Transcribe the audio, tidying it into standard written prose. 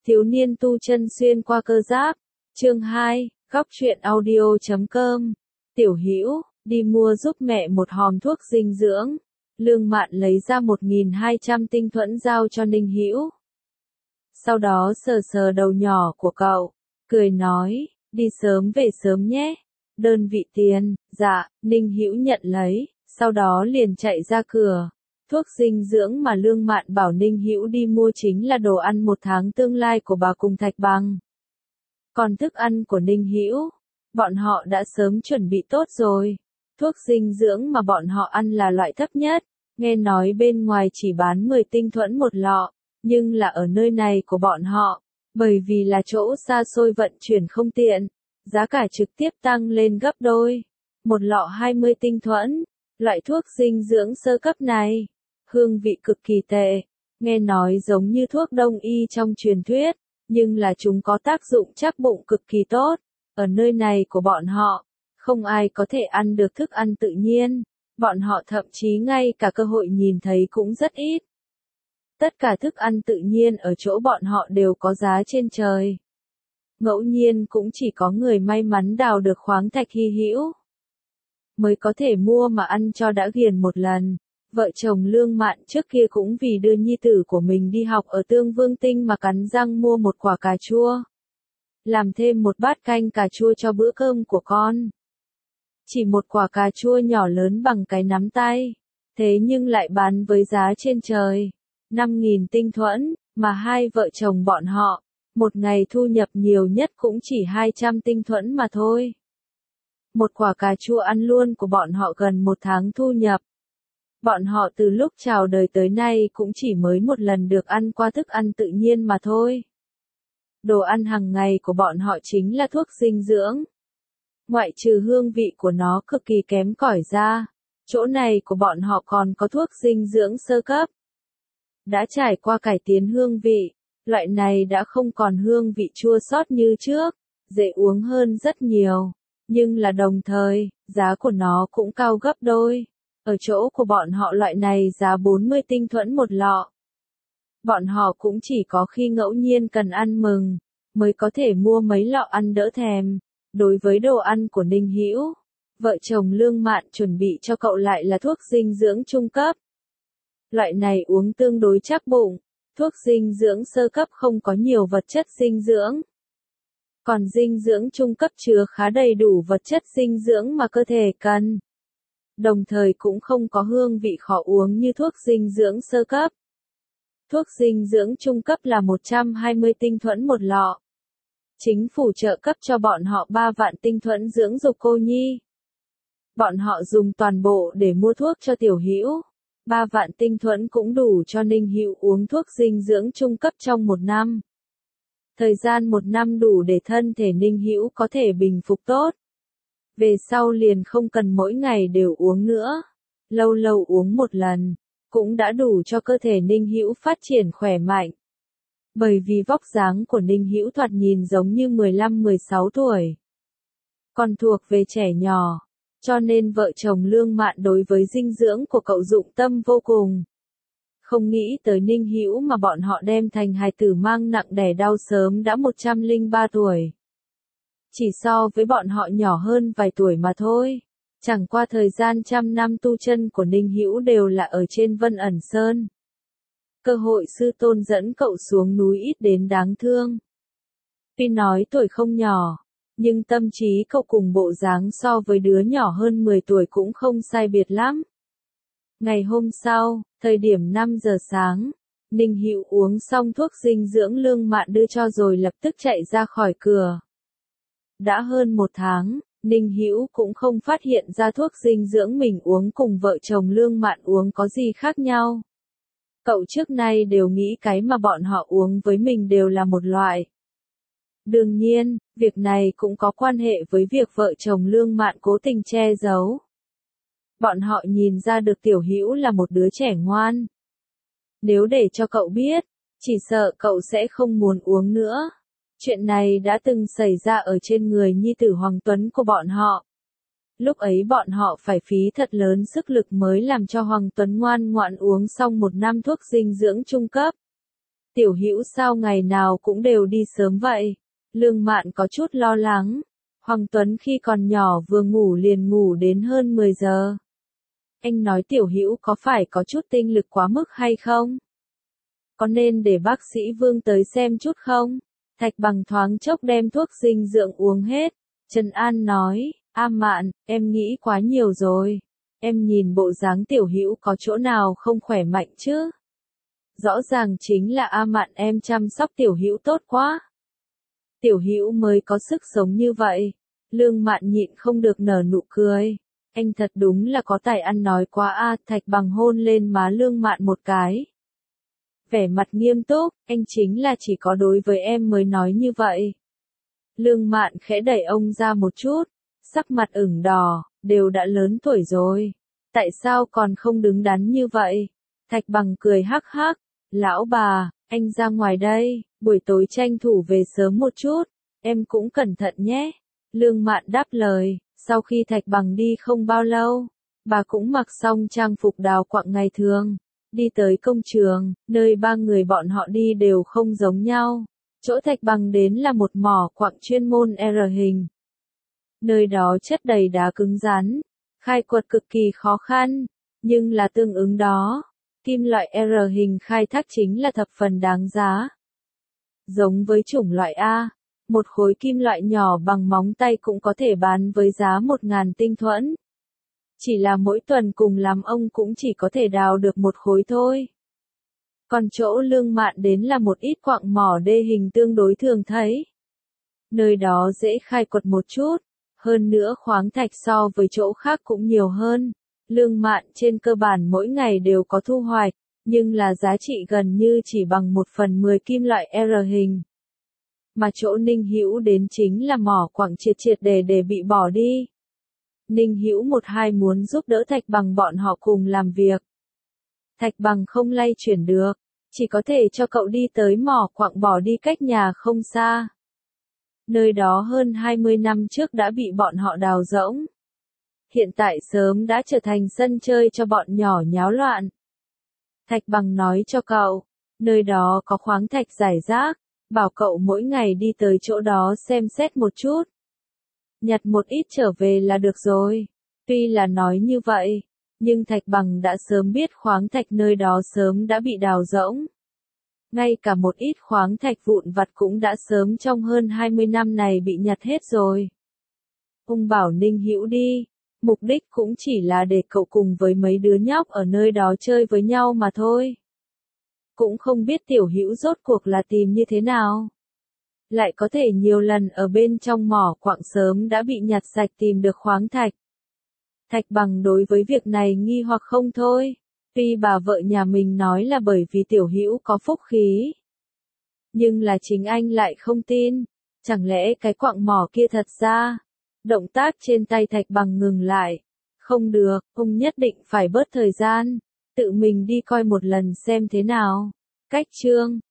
Thiếu niên tu chân xuyên qua cơ giáp. Chương 2, góc truyện audio.com. Tiểu Hữu, đi mua giúp mẹ một hòm thuốc dinh dưỡng. Lương Mạn lấy ra 1.200 tinh thuẫn giao cho Ninh Hữu. Sau đó sờ sờ đầu nhỏ của cậu, cười nói, đi sớm về sớm nhé. Đơn vị tiền, dạ, Ninh Hữu nhận lấy, sau đó liền chạy ra cửa. Thuốc dinh dưỡng mà Lương Mạn bảo Ninh Hữu đi mua chính là đồ ăn một tháng tương lai của bà cùng Thạch Bằng. Còn thức ăn của Ninh Hữu, bọn họ đã sớm chuẩn bị tốt rồi. Thuốc dinh dưỡng mà bọn họ ăn là loại thấp nhất, nghe nói bên ngoài chỉ bán 10 tinh thuẫn một lọ, nhưng là ở nơi này của bọn họ, bởi vì là chỗ xa xôi vận chuyển không tiện, giá cả trực tiếp tăng lên gấp đôi. Một lọ 20 tinh thuẫn, loại thuốc dinh dưỡng sơ cấp này, hương vị cực kỳ tệ, nghe nói giống như thuốc đông y trong truyền thuyết, nhưng là chúng có tác dụng chắc bụng cực kỳ tốt. Ở nơi này của bọn họ, không ai có thể ăn được thức ăn tự nhiên, bọn họ thậm chí ngay cả cơ hội nhìn thấy cũng rất ít. Tất cả thức ăn tự nhiên ở chỗ bọn họ đều có giá trên trời. Ngẫu nhiên cũng chỉ có người may mắn đào được khoáng thạch hy hữu mới có thể mua mà ăn cho đã ghiền một lần. Vợ chồng Lương Mạn trước kia cũng vì đưa nhi tử của mình đi học ở Tương Vương Tinh mà cắn răng mua một quả cà chua. Làm thêm một bát canh cà chua cho bữa cơm của con. Chỉ một quả cà chua nhỏ lớn bằng cái nắm tay, thế nhưng lại bán với giá trên trời. 5.000 tinh thuẫn, mà hai vợ chồng bọn họ, một ngày thu nhập nhiều nhất cũng chỉ 200 tinh thuẫn mà thôi. Một quả cà chua ăn luôn của bọn họ gần một tháng thu nhập. Bọn họ từ lúc chào đời tới nay cũng chỉ mới một lần được ăn qua thức ăn tự nhiên mà thôi. Đồ ăn hàng ngày của bọn họ chính là thuốc dinh dưỡng. Ngoại trừ hương vị của nó cực kỳ kém cỏi ra, chỗ này của bọn họ còn có thuốc dinh dưỡng sơ cấp. Đã trải qua cải tiến hương vị, loại này đã không còn hương vị chua xót như trước, dễ uống hơn rất nhiều, nhưng là đồng thời, giá của nó cũng cao gấp đôi. Ở chỗ của bọn họ loại này giá 40 tinh thuẫn một lọ. Bọn họ cũng chỉ có khi ngẫu nhiên cần ăn mừng, mới có thể mua mấy lọ ăn đỡ thèm. Đối với đồ ăn của Ninh Hữu, vợ chồng Lương Mạn chuẩn bị cho cậu lại là thuốc dinh dưỡng trung cấp. Loại này uống tương đối chắc bụng, thuốc dinh dưỡng sơ cấp không có nhiều vật chất dinh dưỡng. Còn dinh dưỡng trung cấp chứa khá đầy đủ vật chất dinh dưỡng mà cơ thể cần. Đồng thời cũng không có hương vị khó uống như thuốc dinh dưỡng sơ cấp. Thuốc dinh dưỡng trung cấp là 120 tinh thuẫn một lọ. Chính phủ trợ cấp cho bọn họ 3 vạn tinh thuẫn dưỡng dục cô nhi. Bọn họ dùng toàn bộ để mua thuốc cho Tiểu Hữu. 3 vạn tinh thuẫn cũng đủ cho Ninh Hữu uống thuốc dinh dưỡng trung cấp trong 1 năm. Thời gian 1 năm đủ để thân thể Ninh Hữu có thể bình phục tốt. Về sau liền không cần mỗi ngày đều uống nữa. Lâu lâu uống một lần, cũng đã đủ cho cơ thể Ninh Hữu phát triển khỏe mạnh. Bởi vì vóc dáng của Ninh Hữu thoạt nhìn giống như 15-16 tuổi. Còn thuộc về trẻ nhỏ, cho nên vợ chồng Lương Mạn đối với dinh dưỡng của cậu dụng tâm vô cùng. Không nghĩ tới Ninh Hữu mà bọn họ đem thành hài tử mang nặng đẻ đau sớm đã 103 tuổi. Chỉ so với bọn họ nhỏ hơn vài tuổi mà thôi. Chẳng qua thời gian trăm năm tu chân của Ninh Hữu đều là ở trên Vân Ẩn Sơn. Cơ hội sư tôn dẫn cậu xuống núi ít đến đáng thương. Tuy nói tuổi không nhỏ, nhưng tâm trí cậu cùng bộ dáng so với đứa nhỏ hơn 10 tuổi cũng không sai biệt lắm. Ngày hôm sau, thời điểm 5 giờ sáng, Ninh Hữu uống xong thuốc dinh dưỡng Lương Mạn đưa cho rồi lập tức chạy ra khỏi cửa. Đã hơn 1 tháng, Ninh Hữu cũng không phát hiện ra thuốc dinh dưỡng mình uống cùng vợ chồng Lương Mạn uống có gì khác nhau. Cậu trước nay đều nghĩ cái mà bọn họ uống với mình đều là một loại. Đương nhiên, việc này cũng có quan hệ với việc vợ chồng Lương Mạn cố tình che giấu. Bọn họ nhìn ra được Tiểu Hữu là một đứa trẻ ngoan. Nếu để cho cậu biết, chỉ sợ cậu sẽ không muốn uống nữa. Chuyện này đã từng xảy ra ở trên người nhi tử Hoàng Tuấn của bọn họ. Lúc ấy bọn họ phải phí thật lớn sức lực mới làm cho Hoàng Tuấn ngoan ngoãn uống xong 1 năm thuốc dinh dưỡng trung cấp. Tiểu Hữu sao ngày nào cũng đều đi sớm vậy? Lương Mạn có chút lo lắng. Hoàng Tuấn khi còn nhỏ vừa ngủ liền ngủ đến hơn 10 giờ. Anh nói Tiểu Hữu có phải có chút tinh lực quá mức hay không? Có nên để bác sĩ Vương tới xem chút không? Thạch Bằng thoáng chốc đem thuốc dinh dưỡng uống hết. Trần An nói, A Mạn, em nghĩ quá nhiều rồi. Em nhìn bộ dáng Tiểu Hữu có chỗ nào không khỏe mạnh chứ? Rõ ràng chính là A Mạn em chăm sóc Tiểu Hữu tốt quá. Tiểu Hữu mới có sức sống như vậy. Lương Mạn nhịn không được nở nụ cười. Anh thật đúng là có tài ăn nói quá a. Thạch Bằng hôn lên má Lương Mạn một cái. Vẻ mặt nghiêm túc, anh chính là chỉ có đối với em mới nói như vậy. Lương Mạn khẽ đẩy ông ra một chút, sắc mặt ửng đỏ, đều đã lớn tuổi rồi. Tại sao còn không đứng đắn như vậy? Thạch Bằng cười hắc hắc, lão bà, anh ra ngoài đây, buổi tối tranh thủ về sớm một chút, em cũng cẩn thận nhé. Lương Mạn đáp lời, sau khi Thạch Bằng đi không bao lâu, bà cũng mặc xong trang phục đào quặng ngày thường, đi tới công trường, nơi ba người bọn họ đi đều không giống nhau. Chỗ Thạch Bằng đến là một mỏ quặng chuyên môn R hình. Nơi đó chất đầy đá cứng rắn, khai quật cực kỳ khó khăn, nhưng là tương ứng đó, kim loại R hình khai thác chính là thập phần đáng giá. Giống với chủng loại A, một khối kim loại nhỏ bằng móng tay cũng có thể bán với giá 1.000 tinh thuẫn. Chỉ là mỗi tuần cùng lắm ông cũng chỉ có thể đào được một khối thôi. Còn chỗ Lương Mạn đến là một ít quặng mỏ đê hình tương đối thường thấy. Nơi đó dễ khai quật một chút, hơn nữa khoáng thạch so với chỗ khác cũng nhiều hơn. Lương Mạn trên cơ bản mỗi ngày đều có thu hoạch, nhưng là giá trị gần như chỉ bằng 1/10 kim loại R hình. Mà chỗ Ninh Hữu đến chính là mỏ quặng triệt triệt để bị bỏ đi. Ninh Hữu một hai muốn giúp đỡ Thạch Bằng bọn họ cùng làm việc. Thạch Bằng không lay chuyển được, chỉ có thể cho cậu đi tới mỏ quặng bỏ đi cách nhà không xa. Nơi đó hơn 20 năm trước đã bị bọn họ đào rỗng. Hiện tại sớm đã trở thành sân chơi cho bọn nhỏ nháo loạn. Thạch Bằng nói cho cậu, nơi đó có khoáng thạch rải rác, bảo cậu mỗi ngày đi tới chỗ đó xem xét một chút. Nhặt một ít trở về là được rồi. Tuy là nói như vậy, nhưng Thạch Bằng đã sớm biết khoáng thạch nơi đó sớm đã bị đào rỗng. Ngay cả một ít khoáng thạch vụn vặt cũng đã sớm trong hơn 20 năm này bị nhặt hết rồi. Ông bảo Ninh Hữu đi, mục đích cũng chỉ là để cậu cùng với mấy đứa nhóc ở nơi đó chơi với nhau mà thôi. Cũng không biết Tiểu Hữu rốt cuộc là tìm như thế nào. Lại có thể nhiều lần ở bên trong mỏ quặng sớm đã bị nhặt sạch tìm được khoáng thạch. Thạch Bằng đối với việc này nghi hoặc không thôi. Tuy bà vợ nhà mình nói là bởi vì Tiểu Hữu có phúc khí. Nhưng là chính anh lại không tin. Chẳng lẽ cái quặng mỏ kia thật ra? Động tác trên tay Thạch Bằng ngừng lại. Không được, ông nhất định phải bớt thời gian. Tự mình đi coi một lần xem thế nào. Cách chương